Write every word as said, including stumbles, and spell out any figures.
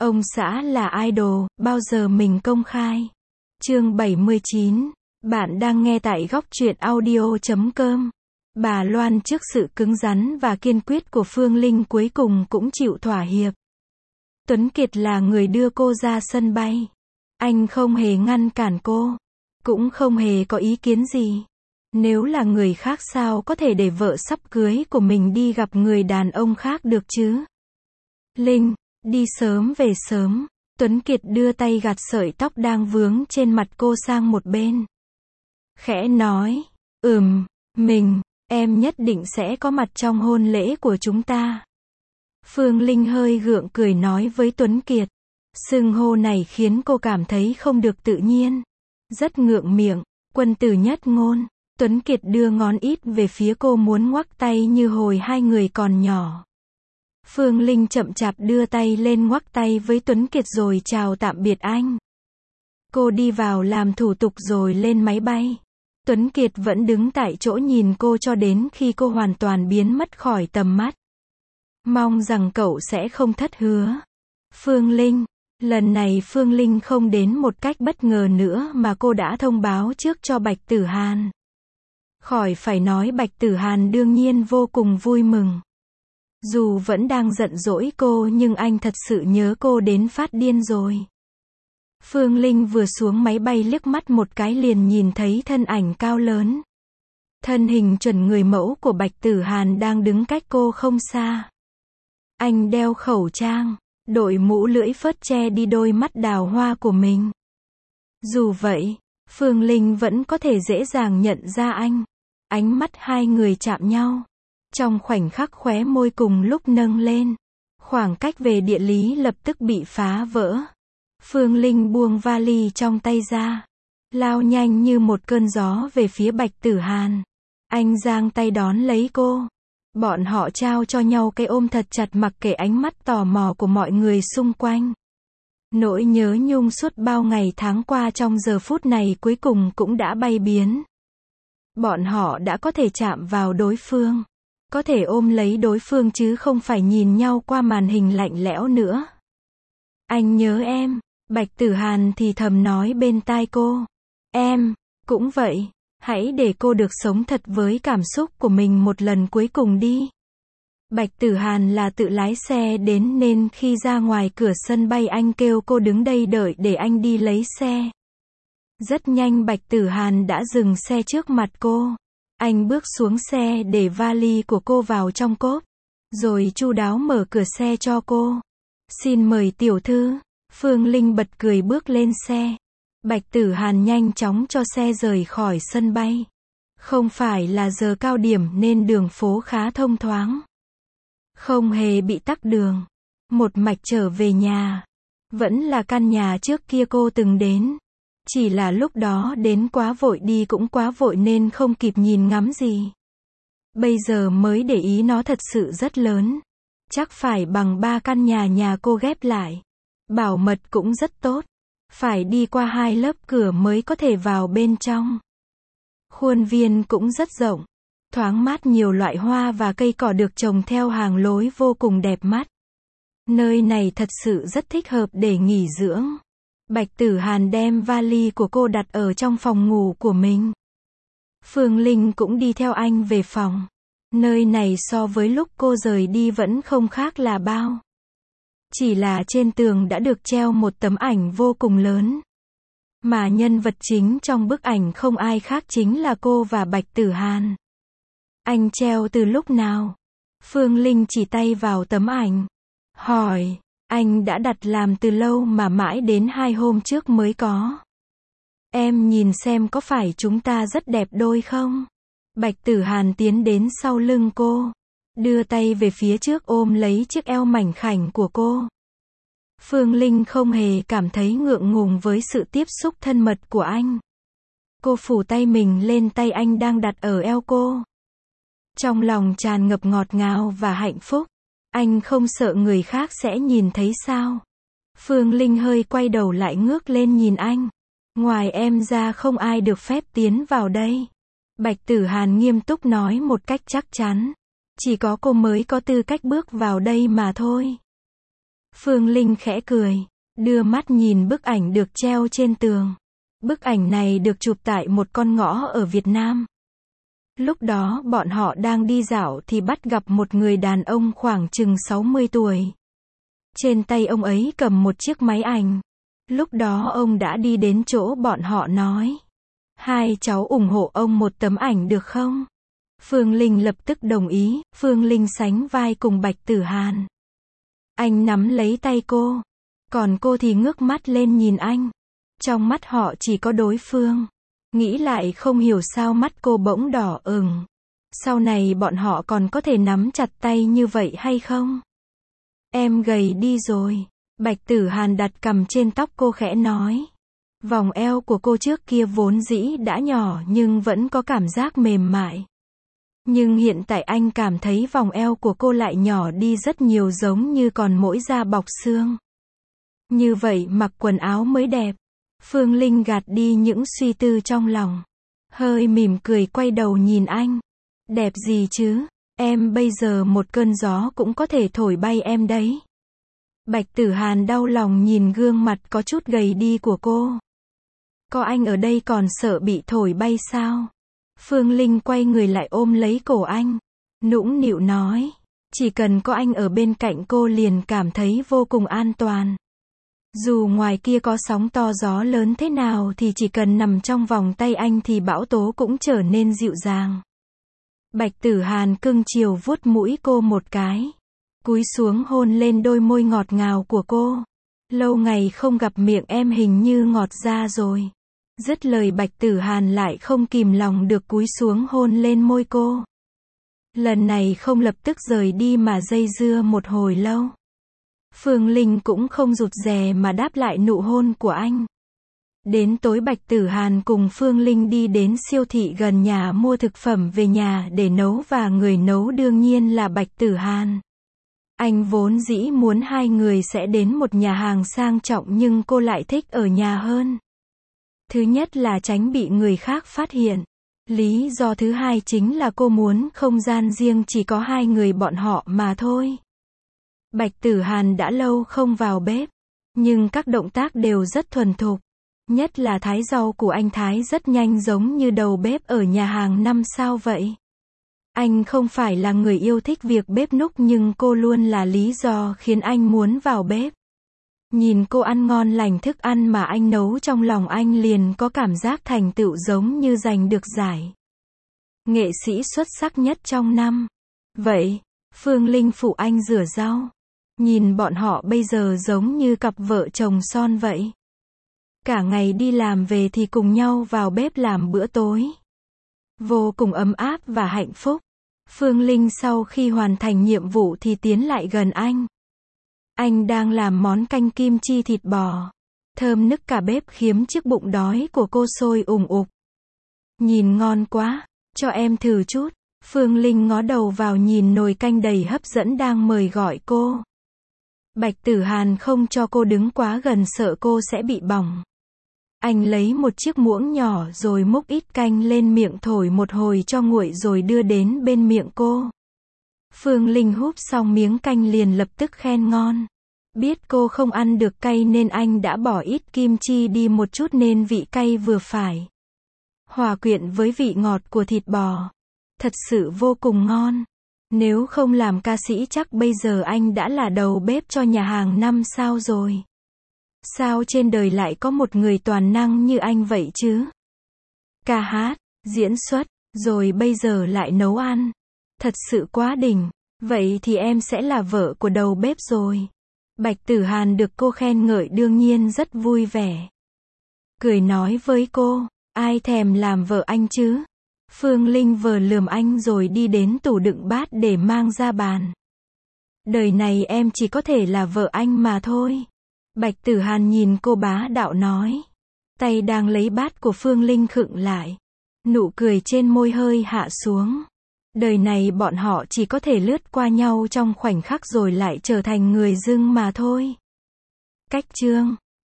Ông xã là idol, bao giờ mình công khai. Chương bảy mươi chín. Bạn đang nghe tại góc truyện audio chấm com. Bà Loan trước sự cứng rắn và kiên quyết của Phương Linh cuối cùng cũng chịu thỏa hiệp. Tuấn Kiệt là người đưa cô ra sân bay. Anh không hề ngăn cản cô, cũng không hề có ý kiến gì. Nếu là người khác sao có thể để vợ sắp cưới của mình đi gặp người đàn ông khác được chứ? Linh, đi sớm về sớm. Tuấn Kiệt đưa tay gạt sợi tóc đang vướng trên mặt cô sang một bên. Khẽ nói, ừm, mình, em nhất định sẽ có mặt trong hôn lễ của chúng ta. Phương Linh hơi gượng cười nói với Tuấn Kiệt. Xưng hô này khiến cô cảm thấy không được tự nhiên. Rất ngượng miệng, quân tử nhất ngôn. Tuấn Kiệt đưa ngón ít về phía cô muốn ngoắc tay như hồi hai người còn nhỏ. Phương Linh chậm chạp đưa tay lên ngoắc tay với Tuấn Kiệt rồi chào tạm biệt anh. Cô đi vào làm thủ tục rồi lên máy bay. Tuấn Kiệt vẫn đứng tại chỗ nhìn cô cho đến khi cô hoàn toàn biến mất khỏi tầm mắt. Mong rằng cậu sẽ không thất hứa. Phương Linh. Lần này Phương Linh không đến một cách bất ngờ nữa mà cô đã thông báo trước cho Bạch Tử Hàn. Khỏi phải nói Bạch Tử Hàn đương nhiên vô cùng vui mừng. Dù vẫn đang giận dỗi cô nhưng anh thật sự nhớ cô đến phát điên rồi. Phương Linh vừa xuống máy bay liếc mắt một cái liền nhìn thấy thân ảnh cao lớn. Thân hình chuẩn người mẫu của Bạch Tử Hàn đang đứng cách cô không xa. Anh đeo khẩu trang, đội mũ lưỡi phớt che đi đôi mắt đào hoa của mình. Dù vậy, Phương Linh vẫn có thể dễ dàng nhận ra anh. Ánh mắt hai người chạm nhau. Trong khoảnh khắc khóe môi cùng lúc nâng lên. Khoảng cách về địa lý lập tức bị phá vỡ. Phương Linh buông vali trong tay ra. Lao nhanh như một cơn gió về phía Bạch Tử Hàn. Anh giang tay đón lấy cô. Bọn họ trao cho nhau cái ôm thật chặt mặc kệ ánh mắt tò mò của mọi người xung quanh. Nỗi nhớ nhung suốt bao ngày tháng qua trong giờ phút này cuối cùng cũng đã bay biến. Bọn họ đã có thể chạm vào đối phương. Có thể ôm lấy đối phương chứ không phải nhìn nhau qua màn hình lạnh lẽo nữa. Anh nhớ em. Bạch Tử Hàn thì thầm nói bên tai cô. Em, cũng vậy. Hãy để cô được sống thật với cảm xúc của mình một lần cuối cùng đi. Bạch Tử Hàn là tự lái xe đến nên khi ra ngoài cửa sân bay anh kêu cô đứng đây đợi để anh đi lấy xe. Rất nhanh Bạch Tử Hàn đã dừng xe trước mặt cô. Anh bước xuống xe để vali của cô vào trong cốp. Rồi chu đáo mở cửa xe cho cô. Xin mời tiểu thư. Phương Linh bật cười bước lên xe. Bạch Tử Hàn nhanh chóng cho xe rời khỏi sân bay. Không phải là giờ cao điểm nên đường phố khá thông thoáng. Không hề bị tắc đường. Một mạch trở về nhà. Vẫn là căn nhà trước kia cô từng đến. Chỉ là lúc đó đến quá vội đi cũng quá vội nên không kịp nhìn ngắm gì. Bây giờ mới để ý nó thật sự rất lớn. Chắc phải bằng ba căn nhà nhà cô ghép lại. Bảo mật cũng rất tốt. Phải đi qua hai lớp cửa mới có thể vào bên trong. Khuôn viên cũng rất rộng. Thoáng mát, nhiều loại hoa và cây cỏ được trồng theo hàng lối vô cùng đẹp mắt. Nơi này thật sự rất thích hợp để nghỉ dưỡng. Bạch Tử Hàn đem vali của cô đặt ở trong phòng ngủ của mình. Phương Linh cũng đi theo anh về phòng. Nơi này so với lúc cô rời đi vẫn không khác là bao. Chỉ là trên tường đã được treo một tấm ảnh vô cùng lớn. Mà nhân vật chính trong bức ảnh không ai khác chính là cô và Bạch Tử Hàn. Anh treo từ lúc nào? Phương Linh chỉ tay vào tấm ảnh. Hỏi, anh đã đặt làm từ lâu mà mãi đến hai hôm trước mới có. Em nhìn xem có phải chúng ta rất đẹp đôi không? Bạch Tử Hàn tiến đến sau lưng cô. Đưa tay về phía trước ôm lấy chiếc eo mảnh khảnh của cô. Phương Linh không hề cảm thấy ngượng ngùng với sự tiếp xúc thân mật của anh. Cô phủ tay mình lên tay anh đang đặt ở eo cô. Trong lòng tràn ngập ngọt ngào và hạnh phúc. Anh không sợ người khác sẽ nhìn thấy sao? Phương Linh hơi quay đầu lại ngước lên nhìn anh. Ngoài em ra không ai được phép tiến vào đây. Bạch Tử Hàn nghiêm túc nói một cách chắc chắn. Chỉ có cô mới có tư cách bước vào đây mà thôi. Phương Linh khẽ cười, đưa mắt nhìn bức ảnh được treo trên tường. Bức ảnh này được chụp tại một con ngõ ở Việt Nam. Lúc đó bọn họ đang đi dạo thì bắt gặp một người đàn ông khoảng chừng sáu mươi tuổi. Trên tay ông ấy cầm một chiếc máy ảnh. Lúc đó ông đã đi đến chỗ bọn họ nói: hai cháu ủng hộ ông một tấm ảnh được không? Phương Linh lập tức đồng ý. Phương Linh sánh vai cùng Bạch Tử Hàn. Anh nắm lấy tay cô, còn cô thì ngước mắt lên nhìn anh. Trong mắt họ chỉ có đối phương. Nghĩ lại không hiểu sao mắt cô bỗng đỏ ửng. Sau này bọn họ còn có thể nắm chặt tay như vậy hay không? Em gầy đi rồi. Bạch Tử Hàn đặt cằm trên tóc cô khẽ nói. Vòng eo của cô trước kia vốn dĩ đã nhỏ nhưng vẫn có cảm giác mềm mại. Nhưng hiện tại anh cảm thấy vòng eo của cô lại nhỏ đi rất nhiều, giống như còn mỗi da bọc xương. Như vậy mặc quần áo mới đẹp. Phương Linh gạt đi những suy tư trong lòng. Hơi mỉm cười quay đầu nhìn anh. Đẹp gì chứ? Em bây giờ một cơn gió cũng có thể thổi bay em đấy. Bạch Tử Hàn đau lòng nhìn gương mặt có chút gầy đi của cô. Có anh ở đây còn sợ bị thổi bay sao? Phương Linh quay người lại ôm lấy cổ anh. Nũng nịu nói. Chỉ cần có anh ở bên cạnh cô liền cảm thấy vô cùng an toàn. Dù ngoài kia có sóng to gió lớn thế nào thì chỉ cần nằm trong vòng tay anh thì bão tố cũng trở nên dịu dàng. Bạch Tử Hàn cưng chiều vuốt mũi cô một cái. Cúi xuống hôn lên đôi môi ngọt ngào của cô. Lâu ngày không gặp miệng em hình như ngọt ra rồi. Dứt lời Bạch Tử Hàn lại không kìm lòng được cúi xuống hôn lên môi cô. Lần này không lập tức rời đi mà dây dưa một hồi lâu. Phương Linh cũng không rụt rè mà đáp lại nụ hôn của anh. Đến tối Bạch Tử Hàn cùng Phương Linh đi đến siêu thị gần nhà mua thực phẩm về nhà để nấu, và người nấu đương nhiên là Bạch Tử Hàn. Anh vốn dĩ muốn hai người sẽ đến một nhà hàng sang trọng nhưng cô lại thích ở nhà hơn. Thứ nhất là tránh bị người khác phát hiện. Lý do thứ hai chính là cô muốn không gian riêng chỉ có hai người bọn họ mà thôi. Bạch Tử Hàn đã lâu không vào bếp, nhưng các động tác đều rất thuần thục. Nhất là thái rau của anh thái rất nhanh, giống như đầu bếp ở nhà hàng năm sao vậy. Anh không phải là người yêu thích việc bếp núc nhưng cô luôn là lý do khiến anh muốn vào bếp. Nhìn cô ăn ngon lành thức ăn mà anh nấu, trong lòng anh liền có cảm giác thành tựu, giống như giành được giải nghệ sĩ xuất sắc nhất trong năm. Vậy, Phương Linh phụ anh rửa rau. Nhìn bọn họ bây giờ giống như cặp vợ chồng son vậy. Cả ngày đi làm về thì cùng nhau vào bếp làm bữa tối. Vô cùng ấm áp và hạnh phúc. Phương Linh sau khi hoàn thành nhiệm vụ thì tiến lại gần anh. Anh đang làm món canh kim chi thịt bò. Thơm nức cả bếp khiến chiếc bụng đói của cô sôi ùng ục. Nhìn ngon quá, cho em thử chút. Phương Linh ngó đầu vào nhìn nồi canh đầy hấp dẫn đang mời gọi cô. Bạch Tử Hàn không cho cô đứng quá gần, sợ cô sẽ bị bỏng. Anh lấy một chiếc muỗng nhỏ rồi múc ít canh lên miệng thổi một hồi cho nguội rồi đưa đến bên miệng cô. Phương Linh húp xong miếng canh liền lập tức khen ngon. Biết cô không ăn được cay nên anh đã bỏ ít kim chi đi một chút nên vị cay vừa phải. Hòa quyện với vị ngọt của thịt bò. Thật sự vô cùng ngon. Nếu không làm ca sĩ chắc bây giờ anh đã là đầu bếp cho nhà hàng năm sao rồi. Sao trên đời lại có một người toàn năng như anh vậy chứ? Ca hát, diễn xuất, rồi bây giờ lại nấu ăn. Thật sự quá đỉnh. Vậy thì em sẽ là vợ của đầu bếp rồi. Bạch Tử Hàn được cô khen ngợi đương nhiên rất vui vẻ. Cười nói với cô, ai thèm làm vợ anh chứ? Phương Linh vờ lườm anh rồi đi đến tủ đựng bát để mang ra bàn. Đời này em chỉ có thể là vợ anh mà thôi. Bạch Tử Hàn nhìn cô bá đạo nói. Tay đang lấy bát của Phương Linh khựng lại. Nụ cười trên môi hơi hạ xuống. Đời này bọn họ chỉ có thể lướt qua nhau trong khoảnh khắc rồi lại trở thành người dưng mà thôi. Cách chương